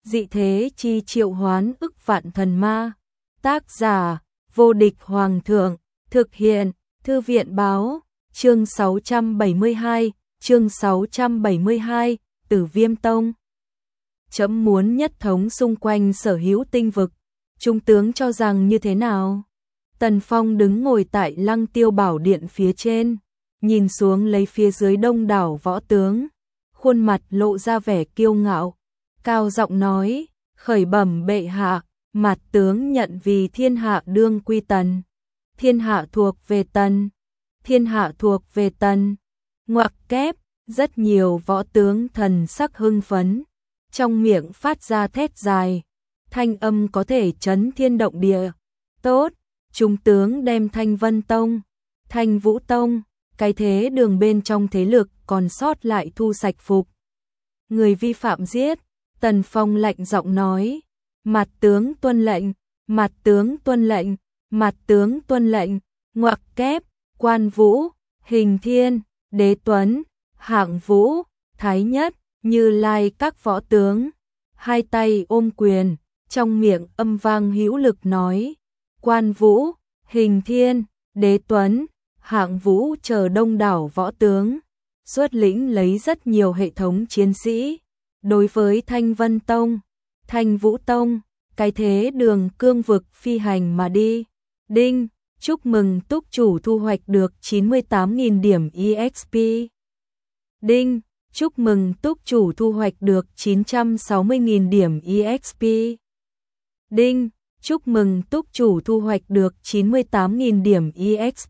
dị thế chi triệu hoán ức vạn thần ma. Tác giả, vô địch hoàng thượng, thực hiện, thư viện báo, chương 672, Tử Viêm Tông. Trẫm muốn nhất thống xung quanh sở hữu tinh vực, trung tướng cho rằng như thế nào? Tần Phong đứng ngồi tại Lăng Tiêu Bảo Điện phía trên, nhìn xuống lấy phía dưới đông đảo võ tướng, khuôn mặt lộ ra vẻ kiêu ngạo, cao giọng nói, khởi bẩm bệ hạ, mặt tướng nhận vì thiên hạ đương quy tần, thiên hạ thuộc về tần, thiên hạ thuộc về tần. Ngoặc kép, rất nhiều võ tướng thần sắc hưng phấn, trong miệng phát ra thét dài, thanh âm có thể chấn thiên động địa. Tốt, trung tướng đem Thanh Vân Tông, Thanh Vũ Tông, cái thế đường bên trong thế lực còn sót lại thu sạch phục. Người vi phạm giết. Tần Phong lạnh giọng nói, mặt tướng tuân lệnh, mặt tướng tuân lệnh, mặt tướng tuân lệnh. Ngoặc kép, Quan Vũ, Hình Thiên, Đế Tuấn, Hạng Vũ, Thái Nhất, Như Lai các võ tướng, hai tay ôm quyền, trong miệng âm vang hữu lực nói, Quan Vũ, Hình Thiên, Đế Tuấn, Hạng Vũ chờ đông đảo võ tướng, xuất lĩnh lấy rất nhiều hệ thống chiến sĩ. Đối với Thanh Vân Tông, Thanh Vũ Tông, cái thế đường cương vực phi hành mà đi. Đinh, chúc mừng túc chủ thu hoạch được 98.000 điểm EXP. Đinh, chúc mừng túc chủ thu hoạch được 960.000 điểm EXP. Đinh, chúc mừng túc chủ thu hoạch được 98.000 điểm EXP.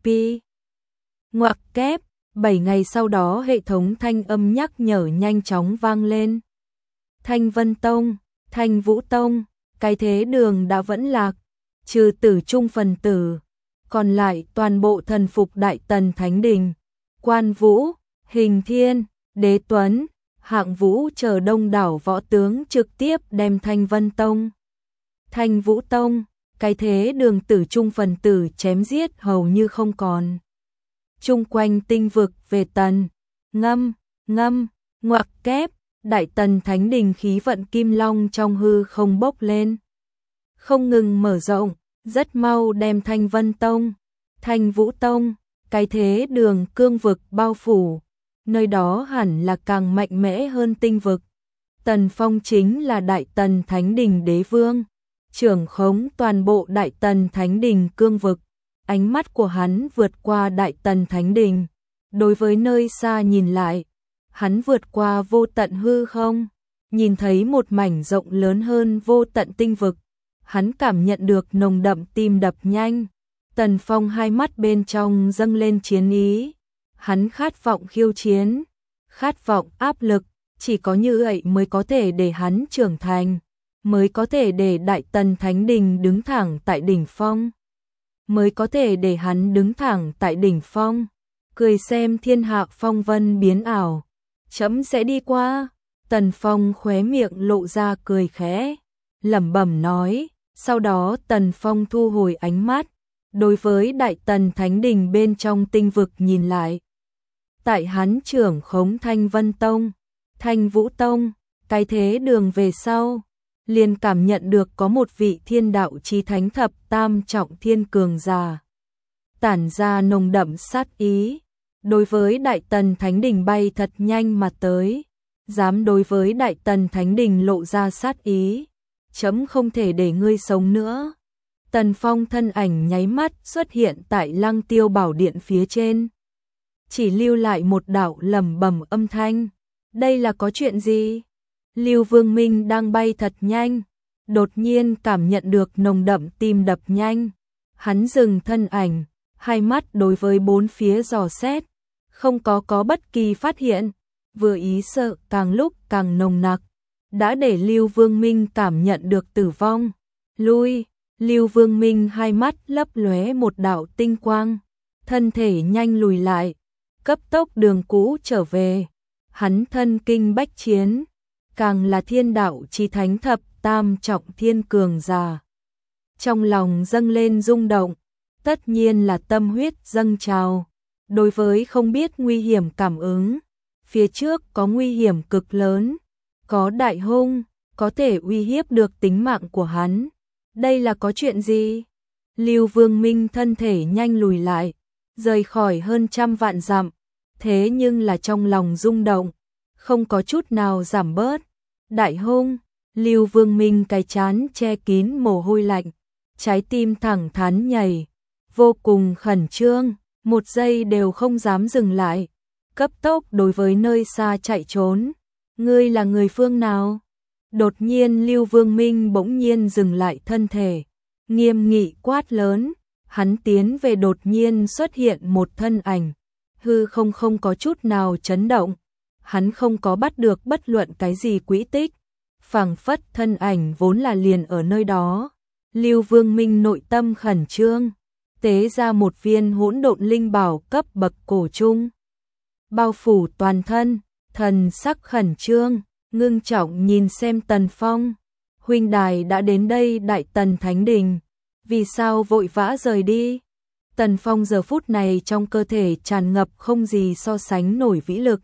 Ngoặc kép, 7 ngày sau đó hệ thống thanh âm nhắc nhở nhanh chóng vang lên. Thanh Vân Tông, Thanh Vũ Tông, cái thế đường đã vẫn lạc, trừ tử trung phần tử, còn lại toàn bộ thần phục Đại Tần Thánh Đình. Quan Vũ, Hình Thiên, Đế Tuấn, Hạng Vũ chờ đông đảo võ tướng trực tiếp đem Thanh Vân Tông, Thanh Vũ Tông, cái thế đường tử trung phần tử chém giết hầu như không còn. Chung quanh tinh vực về tần, ngâm, ngoặc kép, Đại Tần Thánh Đình khí vận kim long trong hư không bốc lên, không ngừng mở rộng, rất mau đem Thanh Vân Tông, Thanh Vũ Tông, cái thế đường cương vực bao phủ, nơi đó hẳn là càng mạnh mẽ hơn tinh vực. Tần Phong chính là Đại Tần Thánh Đình đế vương, trưởng khống toàn bộ Đại Tần Thánh Đình cương vực, ánh mắt của hắn vượt qua Đại Tần Thánh Đình, đối với nơi xa nhìn lại. Hắn vượt qua vô tận hư không, nhìn thấy một mảnh rộng lớn hơn vô tận tinh vực. Hắn cảm nhận được nồng đậm tim đập nhanh. Tần Phong hai mắt bên trong dâng lên chiến ý. Hắn khát vọng khiêu chiến, khát vọng áp lực. Chỉ có như vậy mới có thể để hắn trưởng thành, mới có thể để Đại Tần Thánh Đình đứng thẳng tại đỉnh phong, mới có thể để hắn đứng thẳng tại đỉnh phong. Cười xem thiên hạ phong vân biến ảo, trẫm sẽ đi qua. Tần Phong khóe miệng lộ ra cười khẽ, lẩm bẩm nói, sau đó Tần Phong thu hồi ánh mắt, đối với Đại Tần Thánh Đình bên trong tinh vực nhìn lại. Tại hắn trưởng khống Thanh Vân Tông, Thanh Vũ Tông, cái thế đường về sau, liền cảm nhận được có một vị thiên đạo chí thánh thập tam trọng thiên cường giả, tản ra nồng đậm sát ý. Đối với Đại Tần Thánh Đình bay thật nhanh mà tới, dám đối với Đại Tần Thánh Đình lộ ra sát ý, chấm không thể để ngươi sống nữa. Tần Phong thân ảnh nháy mắt xuất hiện tại Lăng Tiêu Bảo Điện phía trên, chỉ lưu lại một đạo lẩm bẩm âm thanh. Đây là có chuyện gì? Lưu Vương Minh đang bay thật nhanh, đột nhiên cảm nhận được nồng đậm tim đập nhanh, hắn dừng thân ảnh, hai mắt đối với bốn phía dò xét, không có bất kỳ phát hiện, vừa ý sợ càng lúc càng nồng nặc, đã để Lưu Vương Minh cảm nhận được tử vong. Lui, Lưu Vương Minh hai mắt lấp lóe một đạo tinh quang, thân thể nhanh lùi lại, cấp tốc đường cũ trở về. Hắn thân kinh bách chiến, càng là thiên đạo chí thánh thập tam trọng thiên cường giả. Trong lòng dâng lên rung động, tất nhiên là tâm huyết dâng trào. Đối với không biết nguy hiểm cảm ứng, phía trước có nguy hiểm cực lớn, có đại hung, có thể uy hiếp được tính mạng của hắn. Đây là có chuyện gì? Lưu Vương Minh thân thể nhanh lùi lại, rời khỏi hơn 100 vạn dặm, thế nhưng là trong lòng rung động, không có chút nào giảm bớt. Đại hung, Lưu Vương Minh cái trán che kín mồ hôi lạnh, trái tim thẳng thắn nhảy, vô cùng khẩn trương, một giây đều không dám dừng lại, cấp tốc đối với nơi xa chạy trốn. Ngươi là người phương nào? Đột nhiên Lưu Vương Minh bỗng nhiên dừng lại thân thể, nghiêm nghị quát lớn, hắn tiến về đột nhiên xuất hiện một thân ảnh, hư không có chút nào chấn động, hắn không có bắt được bất luận cái gì quỹ tích, phảng phất thân ảnh vốn là liền ở nơi đó. Lưu Vương Minh nội tâm khẩn trương, tế ra một viên hỗn độn linh bảo cấp bậc cổ trung, bao phủ toàn thân, thần sắc khẩn trương, ngưng trọng nhìn xem Tần Phong. Huynh đài đã đến đây Đại Tần Thánh Đình, vì sao vội vã rời đi? Tần Phong giờ phút này trong cơ thể tràn ngập không gì so sánh nổi vĩ lực.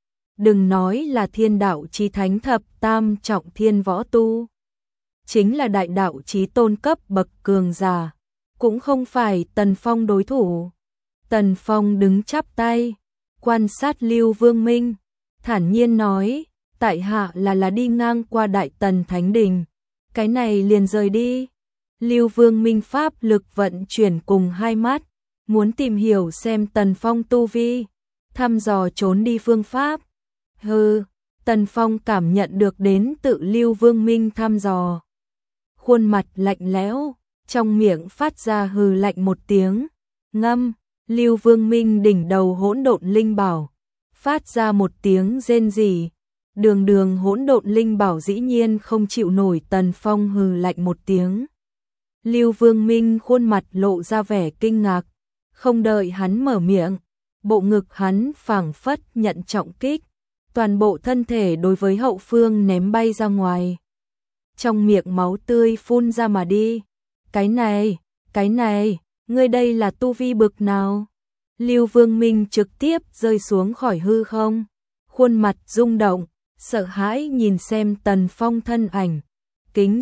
Đừng nói là thiên đạo chí thánh thập tam trọng thiên võ tu, chính là đại đạo chí tôn cấp bậc cường giả, cũng không phải Tần Phong đối thủ. Tần Phong đứng chắp tay, quan sát Lưu Vương Minh, thản nhiên nói, tại hạ là đi ngang qua Đại Tần Thánh Đình, cái này liền rời đi. Lưu Vương Minh pháp lực vận chuyển cùng hai mắt, muốn tìm hiểu xem Tần Phong tu vi, thăm dò trốn đi phương pháp. Hừ, Tần Phong cảm nhận được đến tự Lưu Vương Minh thăm dò. Khuôn mặt lạnh lẽo, trong miệng phát ra hừ lạnh một tiếng, ngâm, Lưu Vương Minh đỉnh đầu hỗn độn linh bảo, phát ra một tiếng rên rỉ. Đường hỗn độn linh bảo dĩ nhiên không chịu nổi Tần Phong hừ lạnh một tiếng. Lưu Vương Minh khuôn mặt lộ ra vẻ kinh ngạc, không đợi hắn mở miệng, bộ ngực hắn phảng phất nhận trọng kích, toàn bộ thân thể đối với hậu phương ném bay ra ngoài. Trong miệng máu tươi phun ra mà đi. Cái này, ngươi đây là tu vi bực nào? Lưu Vương Minh trực tiếp rơi xuống khỏi hư không, khuôn mặt rung động, sợ hãi nhìn xem Tần Phong thân ảnh, kính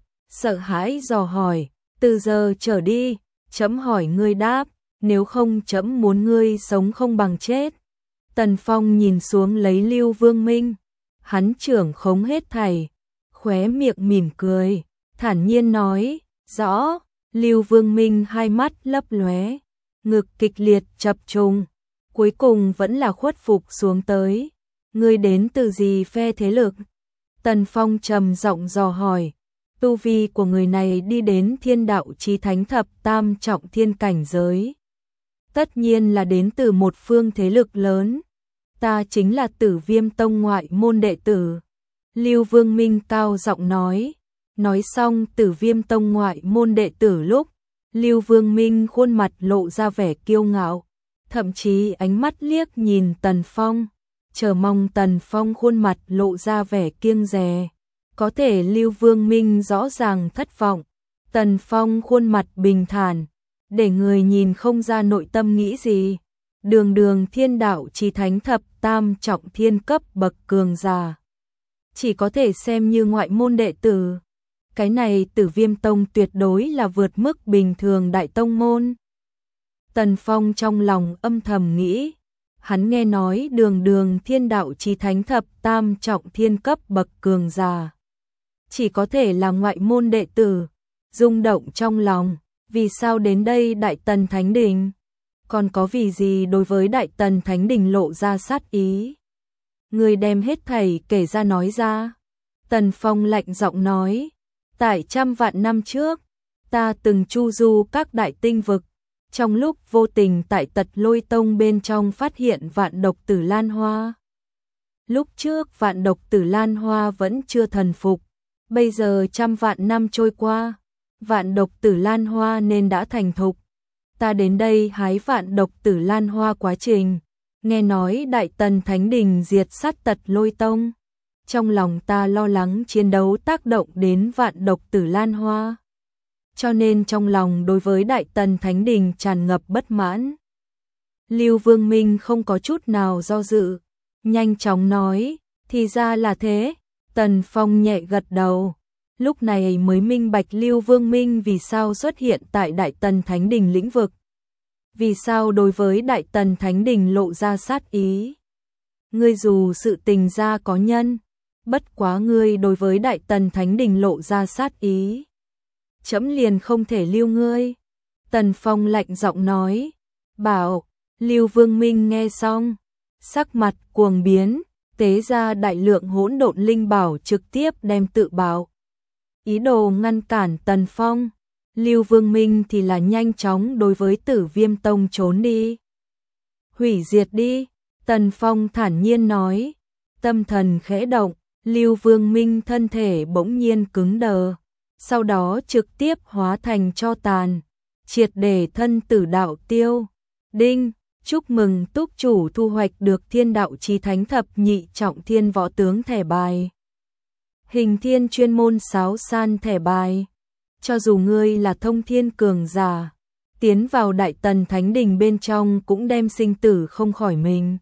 sợ hãi dò hỏi, từ giờ trở đi, chấm hỏi ngươi đáp, nếu không chấm muốn ngươi sống không bằng chết. Tần Phong nhìn xuống lấy Lưu Vương Minh, hắn trưởng khống hết thảy, khóe miệng mỉm cười, thản nhiên nói, rõ. Lưu Vương Minh hai mắt lấp lóe, ngực kịch liệt chập trùng, cuối cùng vẫn là khuất phục xuống tới. Ngươi đến từ gì phe thế lực? Tần Phong trầm giọng dò hỏi. Tu vi của người này đi đến thiên đạo chí thánh thập tam trọng thiên cảnh giới, tất nhiên là đến từ một phương thế lực lớn. Ta chính là Tử Viêm Tông ngoại môn đệ tử. Lưu Vương Minh cao giọng nói. Nói xong Tử Viêm Tông ngoại môn đệ tử lúc, Lưu Vương Minh khuôn mặt lộ ra vẻ kiêu ngạo, thậm chí ánh mắt liếc nhìn Tần Phong, chờ mong Tần Phong khuôn mặt lộ ra vẻ kiêng dè. Có thể Lưu Vương Minh rõ ràng thất vọng, Tần Phong khuôn mặt bình thản, để người nhìn không ra nội tâm nghĩ gì. Đường thiên đạo chí thánh thập tam trọng thiên cấp bậc cường giả, chỉ có thể xem như ngoại môn đệ tử. Cái này Tử Viêm Tông tuyệt đối là vượt mức bình thường đại tông môn. Tần Phong trong lòng âm thầm nghĩ, hắn nghe nói đường thiên đạo chí thánh thập tam trọng thiên cấp bậc cường giả, chỉ có thể là ngoại môn đệ tử, rung động trong lòng, vì sao đến đây Đại Tần Thánh Đình? Còn có vì gì đối với Đại Tần Thánh Đình lộ ra sát ý? Người đem hết thảy kể ra nói ra. Tần Phong lạnh giọng nói, tại 100 vạn năm trước, ta từng chu du các đại tinh vực, trong lúc vô tình tại Tật Lôi Tông bên trong phát hiện vạn độc tử lan hoa. Lúc trước vạn độc tử lan hoa vẫn chưa thần phục, bây giờ 100 vạn năm trôi qua, vạn độc tử lan hoa nên đã thành thục. Ta đến đây hái vạn độc tử lan hoa quá trình, nghe nói Đại Tần Thánh Đình diệt sát Tật Lôi Tông. Trong lòng ta lo lắng chiến đấu tác động đến vạn độc tử lan hoa, cho nên trong lòng đối với Đại Tần Thánh Đình tràn ngập bất mãn. Lưu Vương Minh không có chút nào do dự, nhanh chóng nói, thì ra là thế, Tần Phong nhẹ gật đầu, lúc này mới minh bạch Lưu Vương Minh vì sao xuất hiện tại Đại Tần Thánh Đình lĩnh vực. Vì sao đối với Đại Tần Thánh Đình lộ ra sát ý. Ngươi dù sự tình ra có nhân, bất quá ngươi đối với Đại Tần Thánh Đình lộ ra sát ý. Chấm liền không thể lưu ngươi. Tần Phong lạnh giọng nói, bảo. Lưu Vương Minh nghe xong, sắc mặt cuồng biến, tế ra đại lượng hỗn độn linh bảo trực tiếp đem tự bảo. Ý đồ ngăn cản Tần Phong. Lưu Vương Minh thì là nhanh chóng đối với Tử Viêm Tông trốn đi. Hủy diệt đi, Tần Phong thản nhiên nói. Tâm thần khẽ động, Lưu Vương Minh thân thể bỗng nhiên cứng đờ, sau đó trực tiếp hóa thành tro tàn, triệt để thân tử đạo tiêu. Đinh, chúc mừng túc chủ thu hoạch được Thiên Đạo Chí Thánh Thập Nhị Trọng Thiên Võ Tướng thẻ bài. Hình thiên chuyên môn sáo san thẻ bài. Cho dù ngươi là thông thiên cường giả, tiến vào Đại Tần Thánh Đình bên trong cũng đem sinh tử không khỏi mình.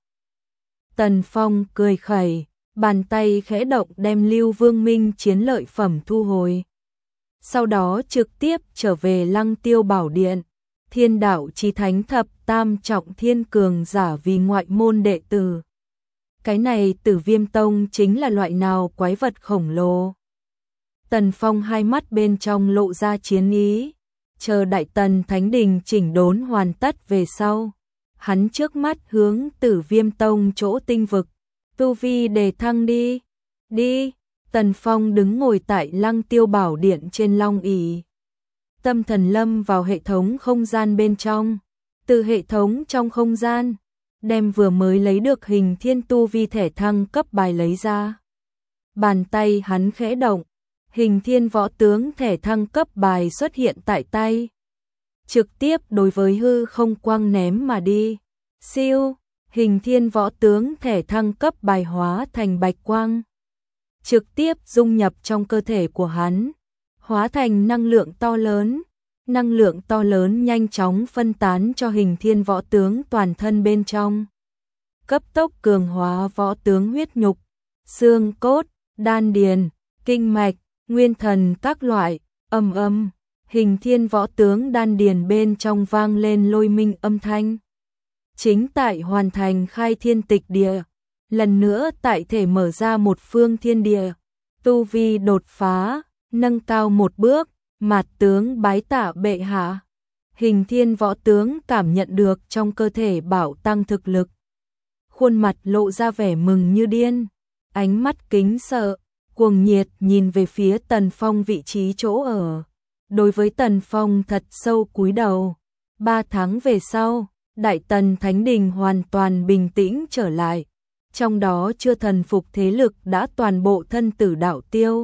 Tần Phong cười khẩy, bàn tay khẽ động đem Lưu Vương Minh chiến lợi phẩm thu hồi. Sau đó trực tiếp trở về Lăng Tiêu Bảo Điện. Thiên Đạo Chí Thánh Thập Tam Trọng Thiên cường giả vì ngoại môn đệ tử. Cái này Tử Viêm Tông chính là loại nào quái vật khổng lồ. Tần Phong hai mắt bên trong lộ ra chiến ý, chờ Đại Tần Thánh Đình chỉnh đốn hoàn tất về sau. Hắn trước mắt hướng Tử Viêm Tông chỗ tinh vực, tu vi đề thăng đi. Đi, Tần Phong đứng ngồi tại Lăng Tiêu Bảo Điện trên long ỷ. Tâm thần lâm vào hệ thống không gian bên trong, từ hệ thống trong không gian, đem vừa mới lấy được hình thiên tu vi thẻ thăng cấp bài lấy ra. Bàn tay hắn khẽ động, hình thiên võ tướng thẻ thăng cấp bài xuất hiện tại tay. Trực tiếp đối với hư không quang ném mà đi. Siêu, hình thiên võ tướng thẻ thăng cấp bài hóa thành bạch quang. Trực tiếp dung nhập trong cơ thể của hắn, hóa thành năng lượng to lớn. Năng lượng to lớn nhanh chóng phân tán cho hình thiên võ tướng toàn thân bên trong. Cấp tốc cường hóa võ tướng huyết nhục, xương cốt, đan điền, kinh mạch, nguyên thần các loại, hình thiên võ tướng đan điền bên trong vang lên lôi minh âm thanh. Chính tại hoàn thành khai thiên tịch địa, lần nữa tại thể mở ra một phương thiên địa, tu vi đột phá, nâng cao một bước, mạt tướng bái tạ bệ hạ. Hình thiên võ tướng cảm nhận được trong cơ thể bảo tăng thực lực. Khuôn mặt lộ ra vẻ mừng như điên, ánh mắt kính sợ, cuồng nhiệt nhìn về phía Tần Phong vị trí chỗ ở. Đối với Tần Phong thật sâu cúi đầu. 3 tháng về sau, Đại Tần Thánh Đình hoàn toàn bình tĩnh trở lại. Trong đó chưa thần phục thế lực đã toàn bộ thân tử đạo tiêu.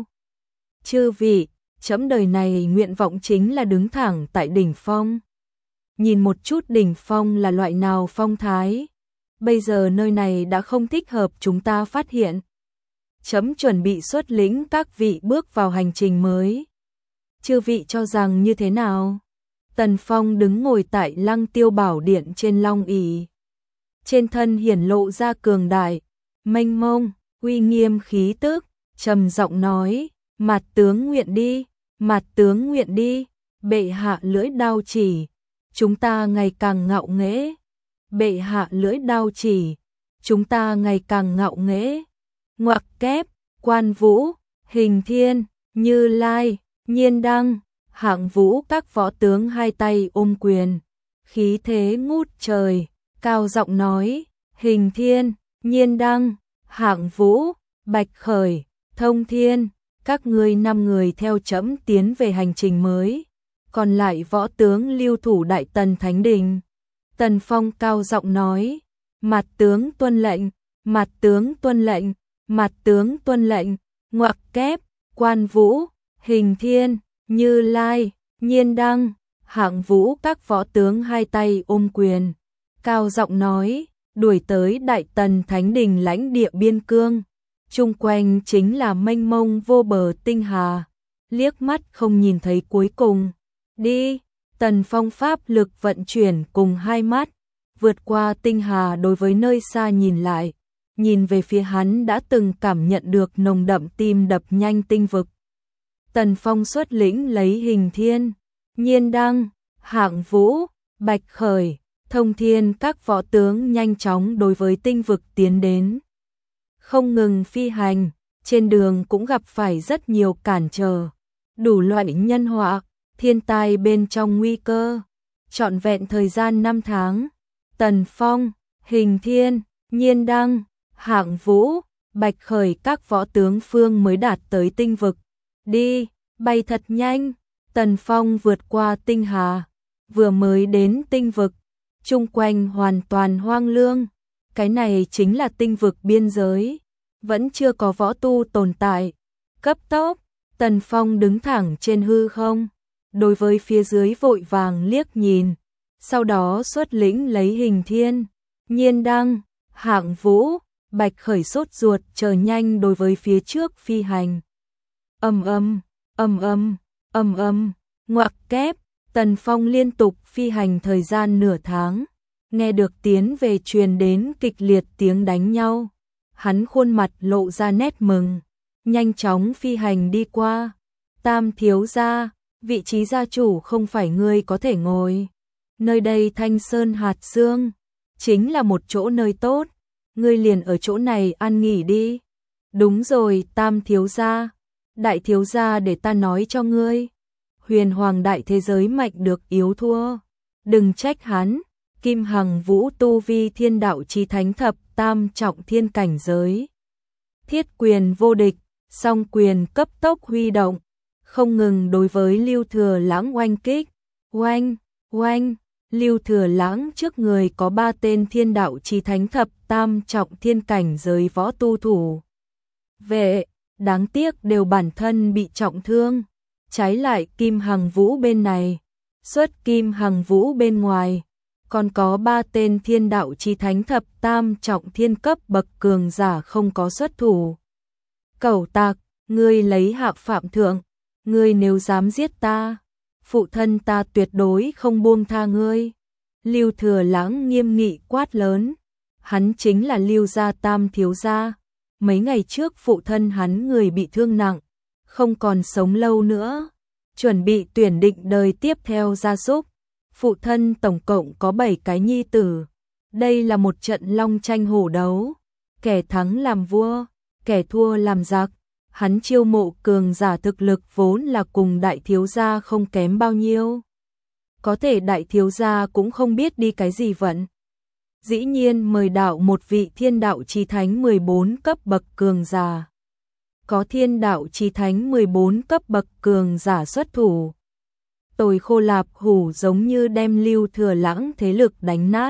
Chư vị, chấm đời này nguyện vọng chính là đứng thẳng tại đỉnh phong. Nhìn một chút đỉnh phong là loại nào phong thái. Bây giờ nơi này đã không thích hợp chúng ta phát hiện. Chấm chuẩn bị xuất lĩnh các vị bước vào hành trình mới. Chư vị cho rằng như thế nào? Tần Phong đứng ngồi tại Lăng Tiêu Bảo Điện trên long ỷ. Trên thân hiển lộ ra cường đại, mênh mông, uy nghiêm khí tức, trầm giọng nói, Mạt tướng nguyện đi, Mạt tướng nguyện đi, bệ hạ lưỡi đao chỉ, chúng ta ngày càng ngạo nghễ. Bệ hạ lưỡi đao chỉ, chúng ta ngày càng ngạo nghễ. Ngoặc kép, Quan Vũ, Hình Thiên, Như Lai, Nhiên Đăng, Hạng Vũ các võ tướng hai tay ôm quyền, khí thế ngút trời, cao giọng nói, Hình Thiên, Nhiên Đăng, Hạng Vũ, Bạch Khởi, Thông Thiên, các ngươi 5 người theo chấm tiến về hành trình mới, còn lại võ tướng lưu thủ Đại Tần Thánh Đình. Tần Phong cao giọng nói, Mạt tướng tuân lệnh, Mạt tướng tuân lệnh, Mạt tướng tuân lệnh. Ngoặc kép, Quan Vũ, Hình Thiên, Như Lai, Nhiên Đăng, Hạng Vũ các võ tướng hai tay ôm quyền, cao giọng nói, đuổi tới Đại Tần Thánh Đình lãnh địa biên cương, chung quanh chính là mênh mông vô bờ tinh hà, liếc mắt không nhìn thấy cuối cùng. Đi, Tần Phong pháp lực vận chuyển cùng hai mắt, vượt qua tinh hà đối với nơi xa nhìn lại, nhìn về phía hắn đã từng cảm nhận được nồng đậm tim đập nhanh tinh vực. Tần Phong xuất lĩnh lấy Hình Thiên, Nhiên Đăng, Hạng Vũ, Bạch Khởi, Thông Thiên các võ tướng nhanh chóng đối với tinh vực tiến đến. Không ngừng phi hành, trên đường cũng gặp phải rất nhiều cản trở, đủ loại nhân họa, thiên tai bên trong nguy cơ. Trọn vẹn thời gian 5 tháng, Tần Phong, Hình Thiên, Nhiên Đăng, Hạng Vũ, Bạch Khởi các võ tướng phương mới đạt tới tinh vực. Đi, bay thật nhanh. Tần Phong vượt qua tinh hà, vừa mới đến tinh vực, chung quanh hoàn toàn hoang lương. Cái này chính là tinh vực biên giới, vẫn chưa có võ tu tồn tại. Cấp tốc, Tần Phong đứng thẳng trên hư không, đối với phía dưới vội vàng liếc nhìn, sau đó xuất lĩnh lấy Hình Thiên, Nhiên Đăng, Hạng Vũ, Bạch Khởi sốt ruột chờ nhanh đối với phía trước phi hành. Ầm ầm, ầm ầm, ầm ầm, ngoặc kép, Tần Phong liên tục phi hành thời gian nửa tháng, nghe được tiến về truyền đến kịch liệt tiếng đánh nhau, hắn khuôn mặt lộ ra nét mừng, nhanh chóng phi hành đi qua. Tam thiếu gia, vị trí gia chủ không phải ngươi có thể ngồi. Nơi đây Thanh Sơn hạt xương, chính là một chỗ nơi tốt, ngươi liền ở chỗ này ăn nghỉ đi. Đúng rồi, Tam thiếu gia, đại thiếu gia để ta nói cho ngươi, huyền hoàng đại thế giới mạnh được yếu thua, đừng trách hắn. Kim Hằng Vũ tu vi thiên đạo chí thánh thập tam trọng thiên cảnh giới, thiết quyền vô địch, song quyền cấp tốc huy động, không ngừng đối với Lưu Thừa Lãng oanh kích. Oanh, oanh, Lưu Thừa Lãng trước người có 3 tên thiên đạo chí thánh thập tam trọng thiên cảnh giới võ tu thủ vệ, đáng tiếc đều bản thân bị trọng thương. Trái lại Kim Hằng Vũ bên này, xuất Kim Hằng Vũ bên ngoài, còn có 3 tên thiên đạo chí thánh thập tam trọng thiên cấp bậc cường giả không có xuất thủ. Cẩu tặc, ngươi lấy hạ phạm thượng, ngươi nếu dám giết ta, phụ thân ta tuyệt đối không buông tha ngươi. Lưu Thừa Lãng nghiêm nghị quát lớn, hắn chính là Lưu gia Tam thiếu gia. Mấy ngày trước phụ thân hắn người bị thương nặng, không còn sống lâu nữa, chuẩn bị tuyển định đời tiếp theo gia súc. Phụ thân tổng cộng có 7 cái nhi tử. Đây là một trận long tranh hổ đấu, kẻ thắng làm vua, kẻ thua làm giặc. Hắn chiêu mộ cường giả thực lực vốn là cùng đại thiếu gia không kém bao nhiêu. Có thể đại thiếu gia cũng không biết đi cái gì vận. Dĩ nhiên mời đạo một vị thiên đạo chí thánh 14 cấp bậc cường giả. Có thiên đạo chí thánh 14 cấp bậc cường giả xuất thủ. Tồi khô lạp hủ giống như đem Lưu Thừa Lãng thế lực đánh nát.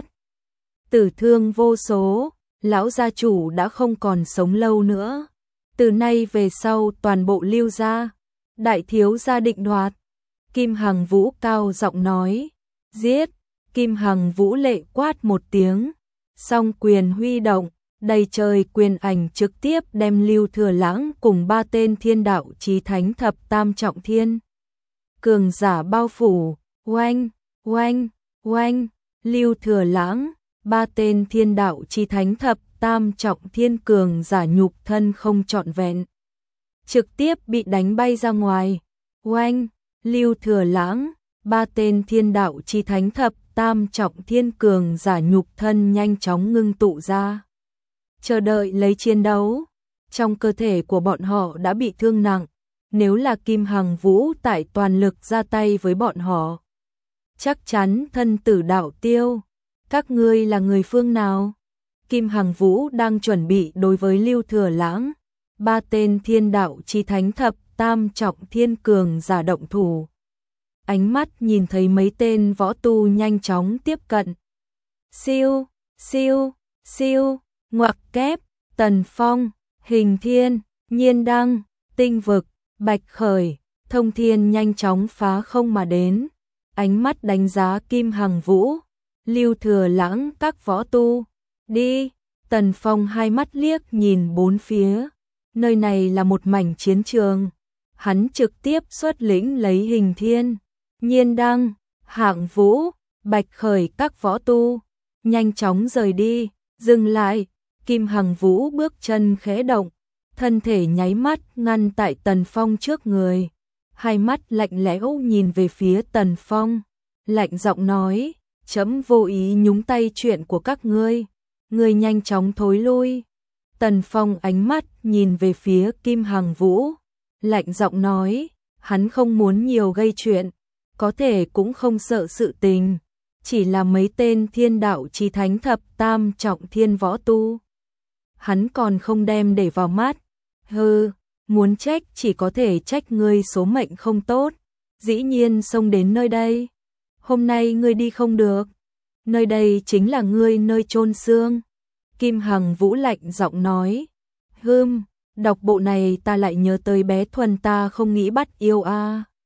Tử thương vô số, lão gia chủ đã không còn sống lâu nữa. Từ nay về sau toàn bộ Lưu gia, đại thiếu gia định đoạt. Kim Hằng Vũ cao giọng nói, giết. Kim Hằng Vũ lệ quát một tiếng, song quyền huy động, đầy trời quyền ảnh trực tiếp đem Lưu Thừa Lãng cùng 3 tên thiên đạo chí thánh thập tam trọng thiên cường giả bao phủ. Oanh, oanh, oanh, Lưu Thừa Lãng, 3 tên thiên đạo chí thánh thập tam trọng thiên cường giả nhục thân không trọn vẹn, trực tiếp bị đánh bay ra ngoài. Oanh, Lưu Thừa Lãng, 3 tên thiên đạo chí thánh thập tam trọng thiên cường giả nhục thân nhanh chóng ngưng tụ ra, chờ đợi lấy chiến đấu. Trong cơ thể của bọn họ đã bị thương nặng, nếu là Kim Hằng Vũ tại toàn lực ra tay với bọn họ, chắc chắn thân tử đạo tiêu. Các ngươi là người phương nào? Kim Hằng Vũ đang chuẩn bị đối với Lưu Thừa Lãng, 3 tên thiên đạo chí thánh thập tam trọng thiên cường giả động thủ. Ánh mắt nhìn thấy mấy tên võ tu nhanh chóng tiếp cận. Siêu, siêu, siêu, ngoặc kép, Tần Phong, Hình Thiên, Nhiên Đăng, tinh vực, Bạch Khởi, Thông Thiên nhanh chóng phá không mà đến. Ánh mắt đánh giá Kim Hằng Vũ, Lưu Thừa Lãng các võ tu. Đi. Tần Phong hai mắt liếc nhìn bốn phía. Nơi này là một mảnh chiến trường. Hắn trực tiếp xuất lĩnh lấy Hình Thiên, Nhiên Đăng, Hạng Vũ, Bạch Khởi các võ tu, nhanh chóng rời đi. Dừng lại. Kim Hằng Vũ bước chân khẽ động, thân thể nháy mắt ngăn tại Tần Phong trước người. Hai mắt lạnh lẽo nhìn về phía Tần Phong, lạnh giọng nói, chấm vô ý nhúng tay chuyện của các ngươi, ngươi nhanh chóng thối lui. Tần Phong ánh mắt nhìn về phía Kim Hằng Vũ, lạnh giọng nói, hắn không muốn nhiều gây chuyện, có thể cũng không sợ sự tình, chỉ là mấy tên thiên đạo chí thánh thập tam trọng thiên võ tu. Hắn còn không đem để vào mắt, hừ, muốn trách chỉ có thể trách ngươi số mệnh không tốt, dĩ nhiên xông đến nơi đây. Hôm nay ngươi đi không được, nơi đây chính là ngươi nơi chôn xương. Kim Hằng Vũ lạnh giọng nói, đọc bộ này ta lại nhớ tới bé Thuần ta không nghĩ bắt yêu a.